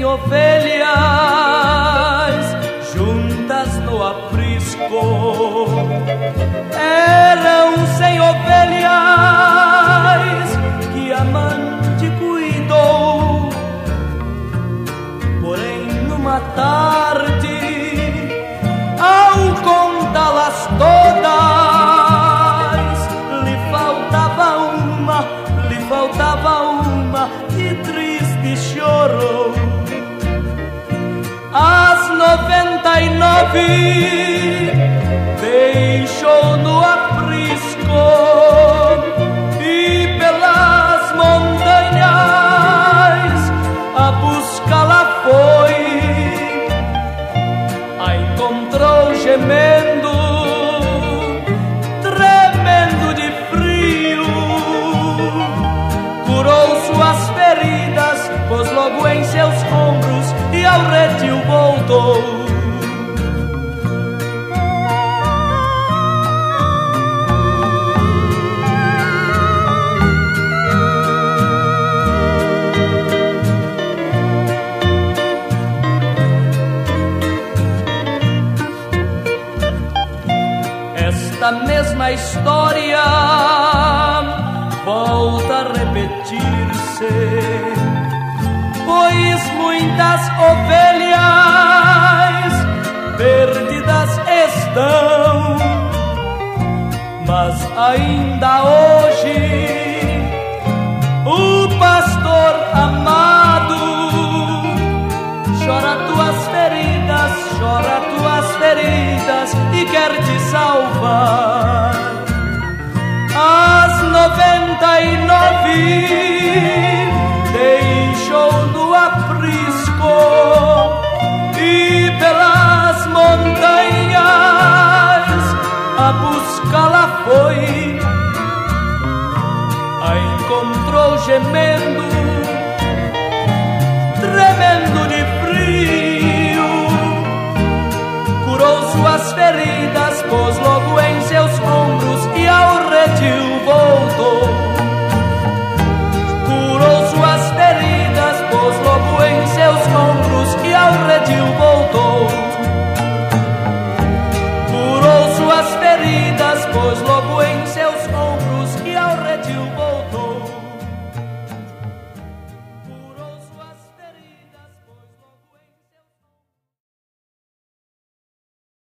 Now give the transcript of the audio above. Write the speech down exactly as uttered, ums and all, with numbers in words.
ovelhas juntas no aprisco. Eram cem ovelhas que a amante cuidou. Porém, numa tarde, ao contá-las todas, lhe faltava uma, lhe faltava uma, e triste chorou. As noventa e nove deixou no aprisco e pelas montanhas a buscá-la foi. A encontrou gemendo, tremendo de frio, curou suas feridas, pôs logo em seus ombros e ao redil voltou. Esta mesma história volta a repetir-se, pois muitas ovelhas perdidas estão, mas ainda hoje o pastor amado chora tuas feridas, chora tuas feridas e quer te salvar. As noventa e nove deixou no aprisco e pelas montanhas a buscá-la foi. A encontrou gemendo,